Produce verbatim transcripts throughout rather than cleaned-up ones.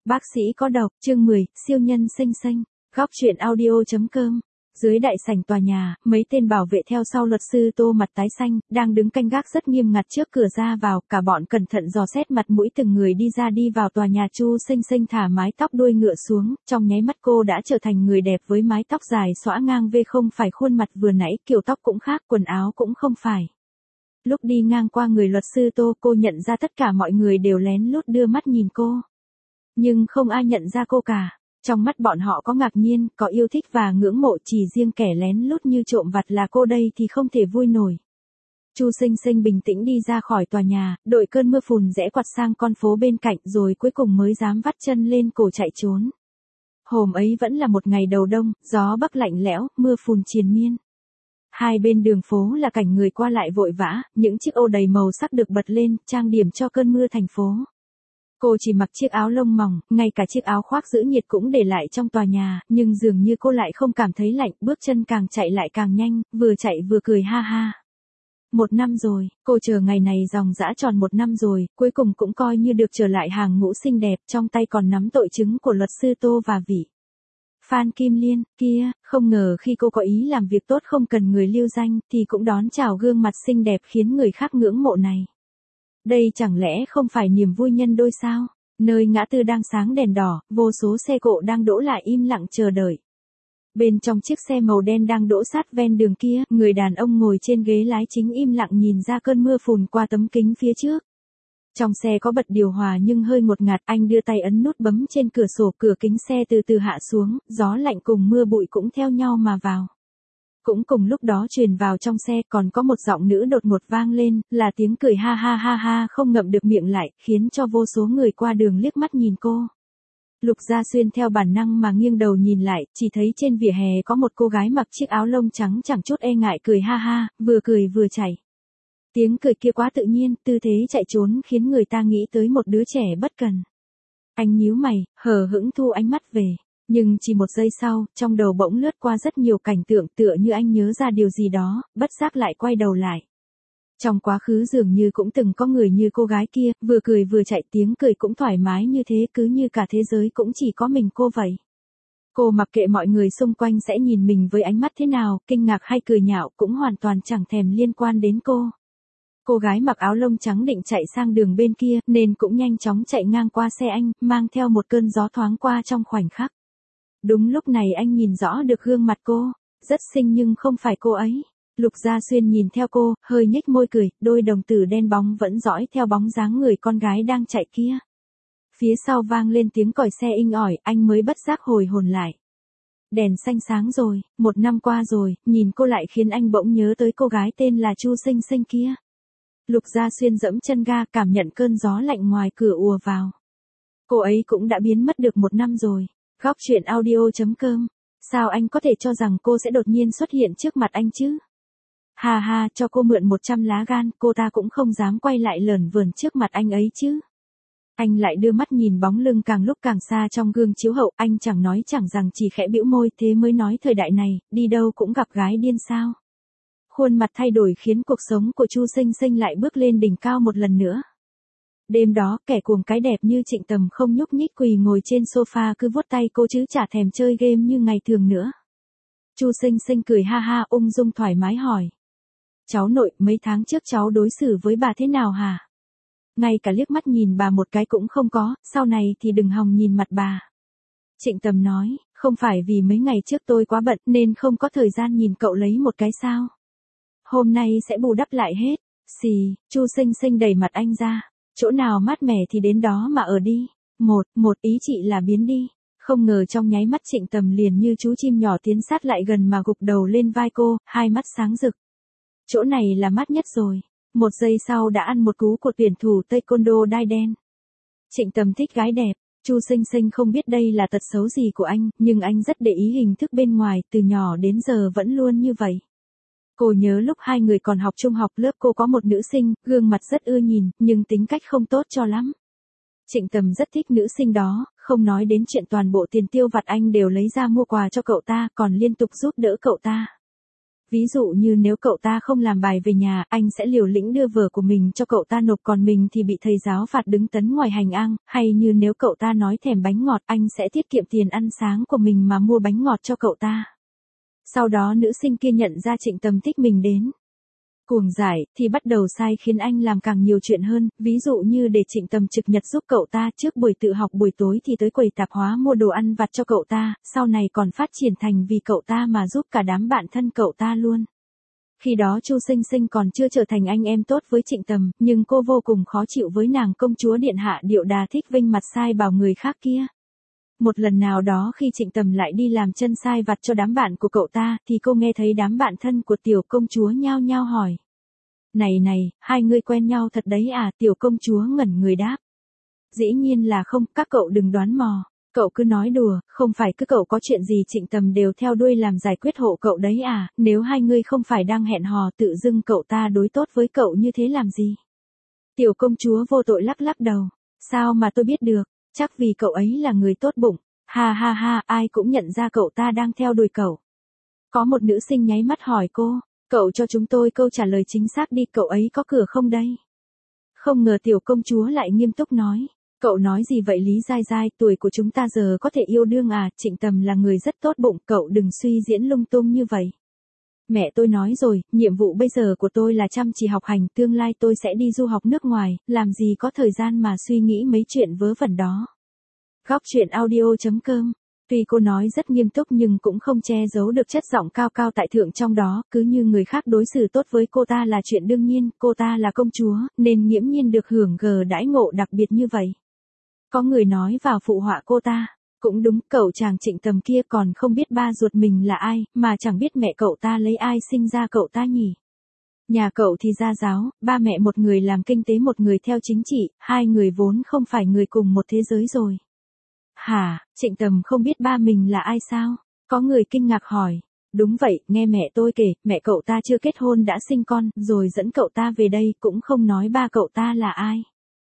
Bác sĩ có độc, chương mười, siêu nhân xinh xinh, góc truyện audio.com. Dưới đại sảnh tòa nhà, mấy tên bảo vệ theo sau luật sư Tô mặt tái xanh, đang đứng canh gác rất nghiêm ngặt trước cửa ra vào, cả bọn cẩn thận dò xét mặt mũi từng người đi ra đi vào tòa nhà. Chu Xinh Xinh thả mái tóc đuôi ngựa xuống, trong nháy mắt cô đã trở thành người đẹp với mái tóc dài xõa ngang về, không phải khuôn mặt vừa nãy, kiểu tóc cũng khác, quần áo cũng không phải. Lúc đi ngang qua người luật sư Tô, cô nhận ra tất cả mọi người đều lén lút đưa mắt nhìn cô. Nhưng không ai nhận ra cô cả. Trong mắt bọn họ có ngạc nhiên, có yêu thích và ngưỡng mộ, chỉ riêng kẻ lén lút như trộm vặt là cô đây thì không thể vui nổi. Chu Xinh Xinh bình tĩnh đi ra khỏi tòa nhà, đội cơn mưa phùn rẽ quặt sang con phố bên cạnh, rồi cuối cùng mới dám vắt chân lên cổ chạy trốn. Hôm ấy vẫn là một ngày đầu đông, gió bắc lạnh lẽo, mưa phùn triền miên. Hai bên đường phố là cảnh người qua lại vội vã, những chiếc ô đầy màu sắc được bật lên, trang điểm cho cơn mưa thành phố. Cô chỉ mặc chiếc áo lông mỏng, ngay cả chiếc áo khoác giữ nhiệt cũng để lại trong tòa nhà, nhưng dường như cô lại không cảm thấy lạnh, bước chân càng chạy lại càng nhanh, vừa chạy vừa cười ha ha. Một năm rồi, cô chờ ngày này dòng dã tròn một năm rồi, cuối cùng cũng coi như được trở lại hàng ngũ xinh đẹp, trong tay còn nắm tội chứng của luật sư Tô và vị Phan Kim Liên, kia, không ngờ khi cô có ý làm việc tốt không cần người lưu danh, thì cũng đón chào gương mặt xinh đẹp khiến người khác ngưỡng mộ này. Đây chẳng lẽ không phải niềm vui nhân đôi sao? Nơi ngã tư đang sáng đèn đỏ, vô số xe cộ đang đỗ lại im lặng chờ đợi. Bên trong chiếc xe màu đen đang đỗ sát ven đường kia, người đàn ông ngồi trên ghế lái chính im lặng nhìn ra cơn mưa phùn qua tấm kính phía trước. Trong xe có bật điều hòa nhưng hơi ngột ngạt, anh đưa tay ấn nút bấm trên cửa sổ, cửa kính xe từ từ hạ xuống, gió lạnh cùng mưa bụi cũng theo nhau mà vào. Cũng cùng lúc đó truyền vào trong xe còn có một giọng nữ đột ngột vang lên, là tiếng cười ha ha ha ha không ngậm được miệng lại, khiến cho vô số người qua đường liếc mắt nhìn cô. Lục Gia Xuyên theo bản năng mà nghiêng đầu nhìn lại, chỉ thấy trên vỉa hè có một cô gái mặc chiếc áo lông trắng chẳng chút e ngại cười ha ha, vừa cười vừa chạy. Tiếng cười kia quá tự nhiên, tư thế chạy trốn khiến người ta nghĩ tới một đứa trẻ bất cần. Anh nhíu mày, hờ hững thu ánh mắt về. Nhưng chỉ một giây sau, trong đầu bỗng lướt qua rất nhiều cảnh tượng, tựa như anh nhớ ra điều gì đó, bất giác lại quay đầu lại. Trong quá khứ dường như cũng từng có người như cô gái kia, vừa cười vừa chạy, tiếng cười cũng thoải mái như thế, cứ như cả thế giới cũng chỉ có mình cô vậy. Cô mặc kệ mọi người xung quanh sẽ nhìn mình với ánh mắt thế nào, kinh ngạc hay cười nhạo cũng hoàn toàn chẳng thèm liên quan đến cô. Cô gái mặc áo lông trắng định chạy sang đường bên kia, nên cũng nhanh chóng chạy ngang qua xe anh, mang theo một cơn gió thoáng qua trong khoảnh khắc. Đúng lúc này anh nhìn rõ được gương mặt cô, rất xinh nhưng không phải cô ấy. Lục Gia Xuyên nhìn theo cô, hơi nhếch môi cười, đôi đồng tử đen bóng vẫn dõi theo bóng dáng người con gái đang chạy kia. Phía sau vang lên tiếng còi xe inh ỏi, anh mới bất giác hồi hồn lại. Đèn xanh sáng rồi, một năm qua rồi, nhìn cô lại khiến anh bỗng nhớ tới cô gái tên là Chu Xinh Xinh kia. Lục Gia Xuyên dẫm chân ga, cảm nhận cơn gió lạnh ngoài cửa ùa vào. Cô ấy cũng đã biến mất được một năm rồi. Góc truyện audio.com. Sao anh có thể cho rằng cô sẽ đột nhiên xuất hiện trước mặt anh chứ? Hà hà, cho cô mượn một trăm lá gan, cô ta cũng không dám quay lại lởn vởn trước mặt anh ấy chứ. Anh lại đưa mắt nhìn bóng lưng càng lúc càng xa trong gương chiếu hậu, anh chẳng nói chẳng rằng chỉ khẽ bĩu môi, thế mới nói thời đại này, đi đâu cũng gặp gái điên sao. Khuôn mặt thay đổi khiến cuộc sống của Chu Xinh Xinh lại bước lên đỉnh cao một lần nữa. Đêm đó, kẻ cuồng cái đẹp như Trịnh Tầm không nhúc nhích quỳ ngồi trên sofa cứ vuốt tay cô chứ chả thèm chơi game như ngày thường nữa. Chu Xinh Xinh cười ha ha ung dung thoải mái hỏi. Cháu nội, mấy tháng trước cháu đối xử với bà thế nào hả? Ngay cả liếc mắt nhìn bà một cái cũng không có, sau này thì đừng hòng nhìn mặt bà. Trịnh Tầm nói, không phải vì mấy ngày trước tôi quá bận nên không có thời gian nhìn cậu lấy một cái sao? Hôm nay sẽ bù đắp lại hết. Xì, Chu Xinh Xinh đẩy mặt anh ra. Chỗ nào mát mẻ thì đến đó mà ở đi. Một, một ý chị là biến đi. Không ngờ trong nháy mắt Trịnh Tầm liền như chú chim nhỏ tiến sát lại gần mà gục đầu lên vai cô, hai mắt sáng rực. Chỗ này là mát nhất rồi. Một giây sau đã ăn một cú của tuyển thủ taekwondo đai đen. Trịnh Tầm thích gái đẹp. Chu Xinh Xinh không biết đây là tật xấu gì của anh, nhưng anh rất để ý hình thức bên ngoài, từ nhỏ đến giờ vẫn luôn như vậy. Cô nhớ lúc hai người còn học trung học, lớp cô có một nữ sinh, gương mặt rất ưa nhìn, nhưng tính cách không tốt cho lắm. Trịnh Tầm rất thích nữ sinh đó, không nói đến chuyện toàn bộ tiền tiêu vặt anh đều lấy ra mua quà cho cậu ta, còn liên tục giúp đỡ cậu ta. Ví dụ như nếu cậu ta không làm bài về nhà, anh sẽ liều lĩnh đưa vở của mình cho cậu ta nộp, còn mình thì bị thầy giáo phạt đứng tấn ngoài hành lang, hay như nếu cậu ta nói thèm bánh ngọt, anh sẽ tiết kiệm tiền ăn sáng của mình mà mua bánh ngọt cho cậu ta. Sau đó nữ sinh kia nhận ra Trịnh Tầm thích mình đến cuồng giải, thì bắt đầu sai khiến anh làm càng nhiều chuyện hơn, ví dụ như để Trịnh Tầm trực nhật giúp cậu ta, trước buổi tự học buổi tối thì tới quầy tạp hóa mua đồ ăn vặt cho cậu ta, sau này còn phát triển thành vì cậu ta mà giúp cả đám bạn thân cậu ta luôn. Khi đó Chu Sinh Sinh còn chưa trở thành anh em tốt với Trịnh Tầm, nhưng cô vô cùng khó chịu với nàng công chúa điện hạ Điệu Đà Thích Vinh mặt sai bảo người khác kia. Một lần nào đó khi Trịnh Tầm lại đi làm chân sai vặt cho đám bạn của cậu ta, thì cô nghe thấy đám bạn thân của tiểu công chúa nhao nhao hỏi. Này này, hai người quen nhau thật đấy à? Tiểu công chúa ngẩn người đáp. Dĩ nhiên là không, các cậu đừng đoán mò. Cậu cứ nói đùa, không phải cứ cậu có chuyện gì Trịnh Tầm đều theo đuôi làm giải quyết hộ cậu đấy à? Nếu hai người không phải đang hẹn hò, tự dưng cậu ta đối tốt với cậu như thế làm gì? Tiểu công chúa vô tội lắc lắc đầu. Sao mà tôi biết được? Chắc vì cậu ấy là người tốt bụng. Ha ha ha, ai cũng nhận ra cậu ta đang theo đuôi cậu. Có một nữ sinh nháy mắt hỏi cô, cậu cho chúng tôi câu trả lời chính xác đi, cậu ấy có cửa không đây? Không ngờ tiểu công chúa lại nghiêm túc nói, cậu nói gì vậy Lý Giai Giai, tuổi của chúng ta giờ có thể yêu đương à? Trịnh Tầm là người rất tốt bụng, cậu đừng suy diễn lung tung như vậy. Mẹ tôi nói rồi, nhiệm vụ bây giờ của tôi là chăm chỉ học hành, tương lai tôi sẽ đi du học nước ngoài, làm gì có thời gian mà suy nghĩ mấy chuyện vớ vẩn đó. Góc truyện audio chấm com. Tuy cô nói rất nghiêm túc nhưng cũng không che giấu được chất giọng cao cao tại thượng trong đó, cứ như người khác đối xử tốt với cô ta là chuyện đương nhiên, cô ta là công chúa, nên nghiễm nhiên được hưởng gờ đãi ngộ đặc biệt như vậy. Có người nói vào phụ họa cô ta. Cũng đúng, cậu chàng Trịnh Tầm kia còn không biết ba ruột mình là ai, mà chẳng biết mẹ cậu ta lấy ai sinh ra cậu ta nhỉ. Nhà cậu thì gia giáo, ba mẹ một người làm kinh tế một người theo chính trị, hai người vốn không phải người cùng một thế giới rồi. Hả, Trịnh Tầm không biết ba mình là ai sao? Có người kinh ngạc hỏi. Đúng vậy, nghe mẹ tôi kể, mẹ cậu ta chưa kết hôn đã sinh con, rồi dẫn cậu ta về đây, cũng không nói ba cậu ta là ai.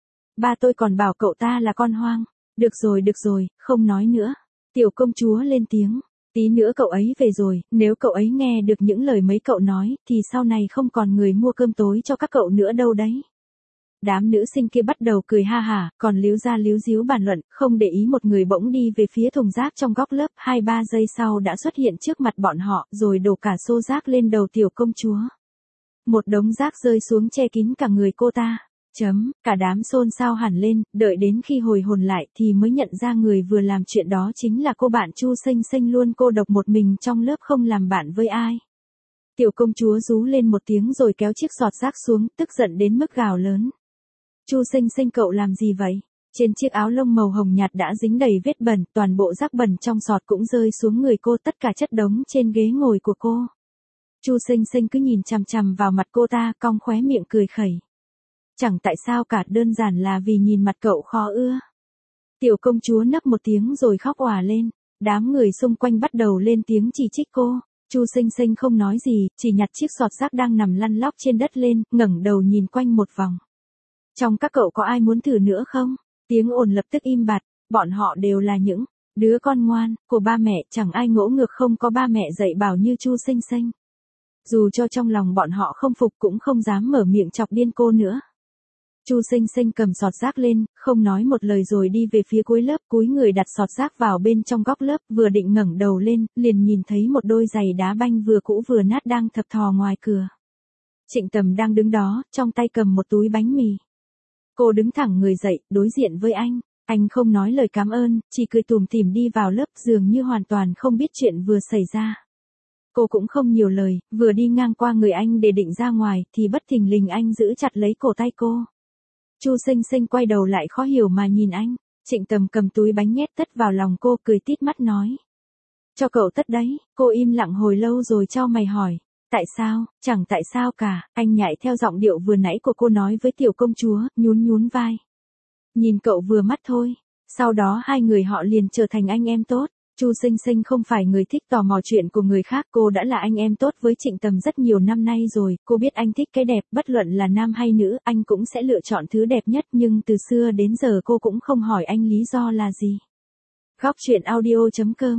Ba tôi còn bảo cậu ta là con hoang. Được rồi, được rồi, không nói nữa. Tiểu công chúa lên tiếng. Tí nữa cậu ấy về rồi, nếu cậu ấy nghe được những lời mấy cậu nói, thì sau này không còn người mua cơm tối cho các cậu nữa đâu đấy. Đám nữ sinh kia bắt đầu cười ha hả, còn líu ra líu díu bàn luận, không để ý một người bỗng đi về phía thùng rác trong góc lớp, hai ba giây sau đã xuất hiện trước mặt bọn họ, rồi đổ cả xô rác lên đầu tiểu công chúa. Một đống rác rơi xuống che kín cả người cô ta. Chấm, cả đám xôn xao hẳn lên, đợi đến khi hồi hồn lại thì mới nhận ra người vừa làm chuyện đó chính là cô bạn Chu Sinh Sinh, luôn cô độc một mình trong lớp không làm bạn với ai. Tiểu công chúa rú lên một tiếng rồi kéo chiếc sọt rác xuống, tức giận đến mức gào lớn. Chu Sinh Sinh, cậu làm gì vậy? Trên chiếc áo lông màu hồng nhạt đã dính đầy vết bẩn, toàn bộ rác bẩn trong sọt cũng rơi xuống người cô, tất cả chất đống trên ghế ngồi của cô. Chu Sinh Sinh cứ nhìn chằm chằm vào mặt cô ta, cong khóe miệng cười khẩy. Chẳng tại sao cả, đơn giản là vì nhìn mặt cậu khó ưa. Tiểu công chúa nấc một tiếng rồi khóc òa lên. Đám người xung quanh bắt đầu lên tiếng chỉ trích cô. Chu Sinh Sinh không nói gì, chỉ nhặt chiếc sọt rác đang nằm lăn lóc trên đất lên, ngẩng đầu nhìn quanh một vòng. Trong các cậu có ai muốn thử nữa không? Tiếng ồn lập tức im bặt, bọn họ đều là những đứa con ngoan của ba mẹ, chẳng ai ngỗ ngược không có ba mẹ dạy bảo như Chu Sinh Sinh. Dù cho trong lòng bọn họ không phục cũng không dám mở miệng chọc điên cô nữa. Chu Sinh Sinh cầm sọt rác lên, không nói một lời rồi đi về phía cuối lớp, cúi người đặt sọt rác vào bên trong góc lớp, vừa định ngẩng đầu lên, liền nhìn thấy một đôi giày đá banh vừa cũ vừa nát đang thập thò ngoài cửa. Trịnh Tầm đang đứng đó, trong tay cầm một túi bánh mì. Cô đứng thẳng người dậy, đối diện với anh. Anh không nói lời cảm ơn, chỉ cười tủm tỉm đi vào lớp, dường như hoàn toàn không biết chuyện vừa xảy ra. Cô cũng không nhiều lời, vừa đi ngang qua người anh để định ra ngoài, thì bất thình lình anh giữ chặt lấy cổ tay cô. Chu Sinh Sinh quay đầu lại khó hiểu mà nhìn anh. Trịnh Tầm cầm túi bánh nhét tất vào lòng cô, cười tít mắt nói. Cho cậu tất đấy. Cô im lặng hồi lâu rồi chau mày hỏi. Tại sao? Chẳng tại sao cả. Anh nhại theo giọng điệu vừa nãy của cô nói với tiểu công chúa, nhún nhún vai. Nhìn cậu vừa mắt thôi. Sau đó hai người họ liền trở thành anh em tốt. Chu Sinh Sinh không phải người thích tò mò chuyện của người khác, cô đã là anh em tốt với Trịnh Tầm rất nhiều năm nay rồi, cô biết anh thích cái đẹp, bất luận là nam hay nữ, anh cũng sẽ lựa chọn thứ đẹp nhất, nhưng từ xưa đến giờ cô cũng không hỏi anh lý do là gì. Góc truyện audio chấm com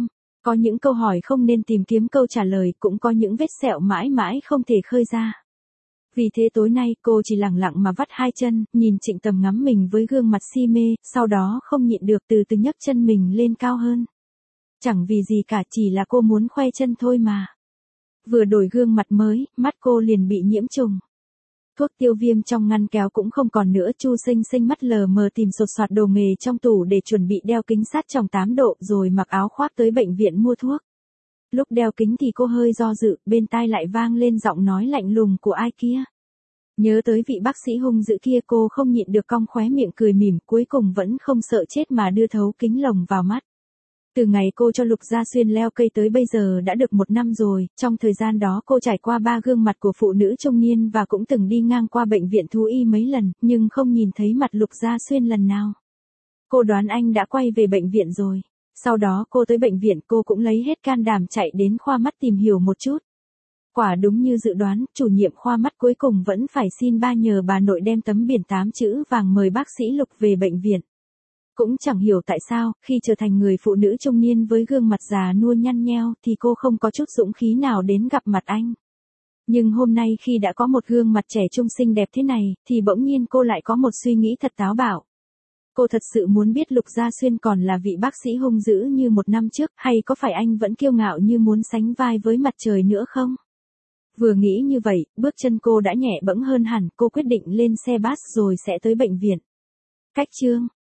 Có những câu hỏi không nên tìm kiếm câu trả lời, cũng có những vết sẹo mãi mãi không thể khơi ra. Vì thế tối nay cô chỉ lẳng lặng mà vắt hai chân, nhìn Trịnh Tầm ngắm mình với gương mặt si mê, sau đó không nhịn được từ từ nhấc chân mình lên cao hơn. Chẳng vì gì cả, chỉ là cô muốn khoe chân thôi mà. Vừa đổi gương mặt mới, mắt cô liền bị nhiễm trùng. Thuốc tiêu viêm trong ngăn kéo cũng không còn nữa, Chu Sinh Sinh mắt lờ mờ tìm sột soạt đồ nghề trong tủ để chuẩn bị đeo kính sát tròng tám độ rồi mặc áo khoác tới bệnh viện mua thuốc. Lúc đeo kính thì cô hơi do dự, bên tai lại vang lên giọng nói lạnh lùng của ai kia. Nhớ tới vị bác sĩ hung dữ kia, cô không nhịn được cong khóe miệng cười mỉm, cuối cùng vẫn không sợ chết mà đưa thấu kính lồng vào mắt. Từ ngày cô cho Lục Gia Xuyên leo cây tới bây giờ đã được một năm rồi, trong thời gian đó cô trải qua ba gương mặt của phụ nữ trung niên và cũng từng đi ngang qua bệnh viện thú y mấy lần, nhưng không nhìn thấy mặt Lục Gia Xuyên lần nào. Cô đoán anh đã quay về bệnh viện rồi. Sau đó cô tới bệnh viện, cô cũng lấy hết can đảm chạy đến khoa mắt tìm hiểu một chút. Quả đúng như dự đoán, chủ nhiệm khoa mắt cuối cùng vẫn phải xin ba nhờ bà nội đem tấm biển tám chữ vàng mời bác sĩ Lục về bệnh viện. Cũng chẳng hiểu tại sao, khi trở thành người phụ nữ trung niên với gương mặt già nua nhăn nheo thì cô không có chút dũng khí nào đến gặp mặt anh. Nhưng hôm nay khi đã có một gương mặt trẻ trung xinh đẹp thế này, thì bỗng nhiên cô lại có một suy nghĩ thật táo bạo. Cô thật sự muốn biết Lục Gia Xuyên còn là vị bác sĩ hung dữ như một năm trước, hay có phải anh vẫn kiêu ngạo như muốn sánh vai với mặt trời nữa không? Vừa nghĩ như vậy, bước chân cô đã nhẹ bẫng hơn hẳn, cô quyết định lên xe bus rồi sẽ tới bệnh viện. Cách chương